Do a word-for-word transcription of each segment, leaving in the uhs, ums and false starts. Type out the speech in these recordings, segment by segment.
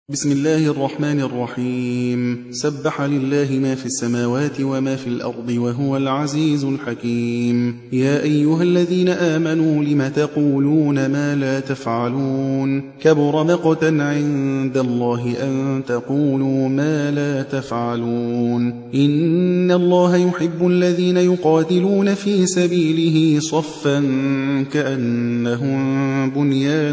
بسم الله الرحمن الرحيم. سبح لله ما في السماوات وما في الأرض وهو العزيز الحكيم. يا أيها الذين آمنوا لم تقولون ما لا تفعلون؟ كبر مقتا عند الله أن تقولوا ما لا تفعلون. إن الله يحب الذين يقاتلون في سبيله صفا كأنهم بنيان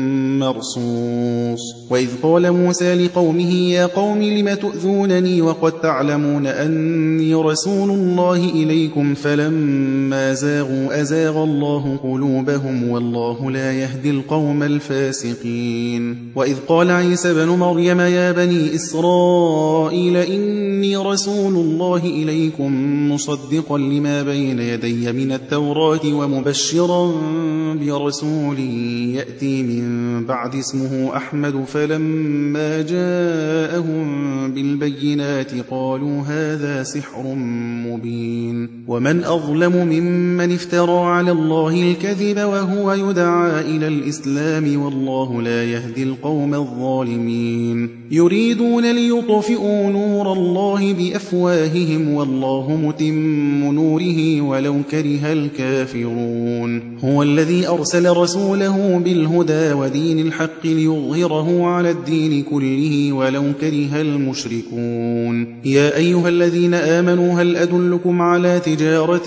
مرصوص. وإذ قال موسى لقومه يا قوم لم تؤذونني وقد تعلمون أني رسول الله إليكم فلما زاغوا أزاغ الله قلوبهم والله لا يهدي القوم الفاسقين. وإذ قال عيسى بن مريم يا بني إسرائيل إني رسول الله إليكم مصدقا لما بين يدي من التوراة ومبشرا برسول يأتي من بعد اسمه أحمد فلما ما جاءهم بالبينات قالوا هذا سحر مبين. ومن أظلم ممن افترى على الله الكذب وهو يدعى إلى الإسلام والله لا يهدي القوم الظالمين. يريدون ليطفئوا نور الله بأفواههم والله متم نوره ولو كره الكافرون. هو الذي أرسل رسوله بالهدى ودين الحق ليظهره على الدين كله ولو كره المشركون. يا أيها الذين آمنوا هل أدلكم على تجارة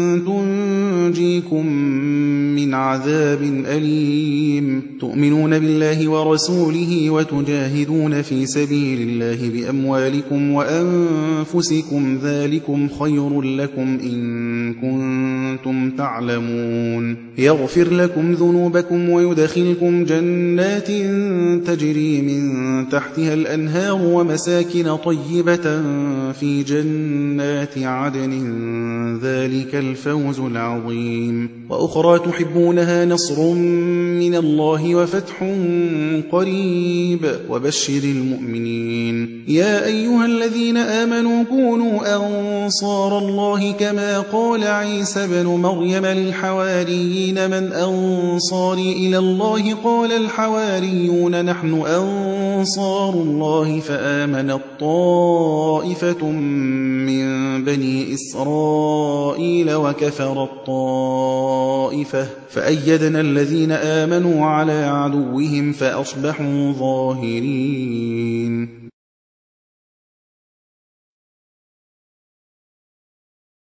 تنجيكم من عذاب أليم؟ تؤمنون بالله ورسوله وتجاهدون في سبيل الله بأموالكم وأنفسكم ذلكم خير لكم إن كنتم تعلمون. يغفر لكم ذنوبكم ويدخلكم جنات تجري من تحتها الأنهار ومساكن طيبة في جنات عدن ذلك الفوز العظيم. وأخرى تحبونها نصر من الله وفتح قريب وبشر المؤمنين. يا أيها الذين آمنوا كونوا أنصار الله كما قال عيسى بن مريم للحواريين من أنصاري إلى الله قال الحواريون نحن أنصار الله فآمنت طائفة من بني إسرائيل وكفرت طائفة فأيدنا الذين آمنوا على عدوهم فأصبحوا ظاهرين.